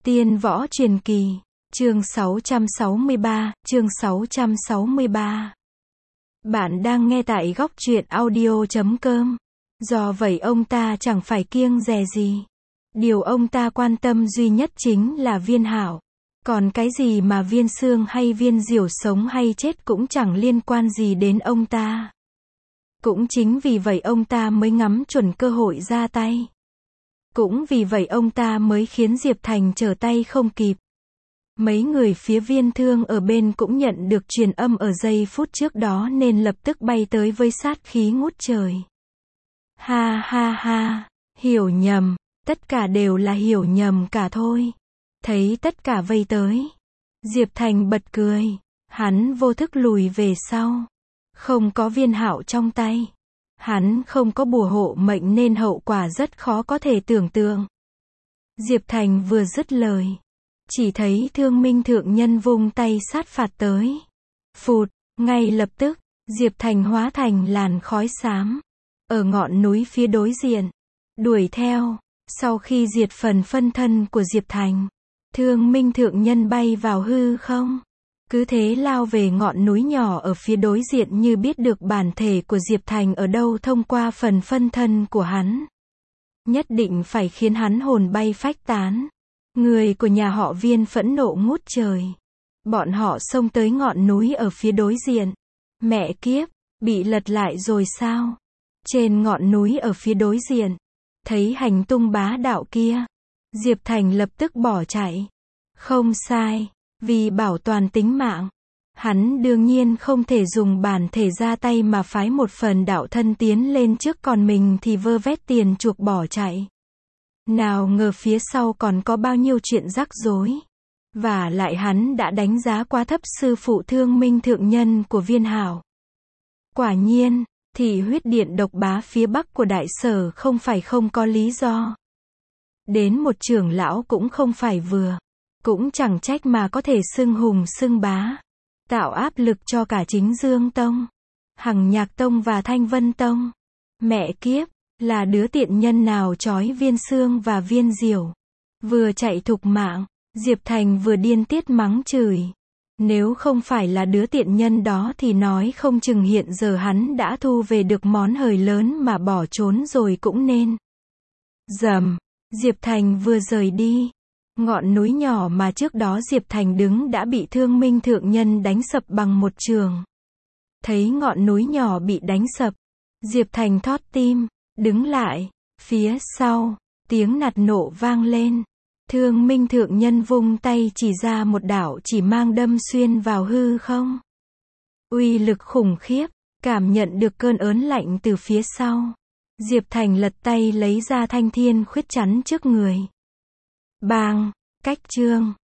Tiên võ truyền kỳ, chương 663, chương 663. Bạn đang nghe tại góc truyện audio.com. Do vậy ông ta chẳng phải kiêng dè gì. Điều ông ta quan tâm duy nhất chính là Viên Hạo. Còn cái gì mà Viên Xương hay Viên Diểu sống hay chết cũng chẳng liên quan gì đến ông ta. Cũng chính vì vậy ông ta mới ngắm chuẩn cơ hội ra tay. Cũng vì vậy ông ta mới khiến Diệp Thành trở tay không kịp. Mấy người phía Viên Thương ở bên cũng nhận được truyền âm ở giây phút trước đó nên lập tức bay tới với sát khí ngút trời. Ha ha ha, hiểu nhầm, tất cả đều là hiểu nhầm cả thôi. Thấy tất cả vây tới, Diệp Thành bật cười, hắn vô thức lùi về sau. Không có Viên Hạo trong tay, hắn không có bùa hộ mệnh nên hậu quả rất khó có thể tưởng tượng. Diệp Thành vừa dứt lời, chỉ thấy Thương Minh thượng nhân vung tay sát phạt tới. Phụt, ngay lập tức, Diệp Thành hóa thành làn khói xám. Ở ngọn núi phía đối diện, đuổi theo, sau khi diệt phần phân thân của Diệp Thành, Thương Minh thượng nhân bay vào hư không. Cứ thế lao về ngọn núi nhỏ ở phía đối diện như biết được bản thể của Diệp Thành ở đâu thông qua phần phân thân của hắn. Nhất định phải khiến hắn hồn bay phách tán. Người của nhà họ Viên phẫn nộ ngút trời. Bọn họ xông tới ngọn núi ở phía đối diện. Mẹ kiếp, bị lật lại rồi sao? Trên ngọn núi ở phía đối diện, thấy hành tung bá đạo kia, Diệp Thành lập tức bỏ chạy. Không sai, vì bảo toàn tính mạng, hắn đương nhiên không thể dùng bản thể ra tay mà phái một phần đạo thân tiến lên trước còn mình thì vơ vét tiền chuộc bỏ chạy. Nào ngờ phía sau còn có bao nhiêu chuyện rắc rối. Và lại hắn đã đánh giá quá thấp sư phụ Thương Minh thượng nhân của Viên Hạo. Quả nhiên, thị huyết điện độc bá phía bắc của đại sở không phải không có lý do. Đến một trưởng lão cũng không phải vừa. Cũng chẳng trách mà có thể xưng hùng xưng bá. Tạo áp lực cho cả Chính Dương Tông, Hằng Nhạc Tông và Thanh Vân Tông. Mẹ kiếp, là đứa tiện nhân nào trói Viên Xương và Viên Diểu. Vừa chạy thục mạng, Diệp Thành vừa điên tiết mắng chửi. Nếu không phải là đứa tiện nhân đó thì nói không chừng hiện giờ hắn đã thu về được món hời lớn mà bỏ trốn rồi cũng nên. Rầm, Diệp Thành vừa rời đi. Ngọn núi nhỏ mà trước đó Diệp Thành đứng đã bị Thương Minh thượng nhân đánh sập bằng một trường. Thấy ngọn núi nhỏ bị đánh sập, Diệp Thành thót tim, đứng lại. Phía sau, tiếng nạt nộ vang lên. Thương Minh thượng nhân vung tay chỉ ra một đạo chỉ mang đâm xuyên vào hư không. Uy lực khủng khiếp, cảm nhận được cơn ớn lạnh từ phía sau. Diệp Thành lật tay lấy ra thanh thiên khuyết chắn trước người. Bang, cách chương.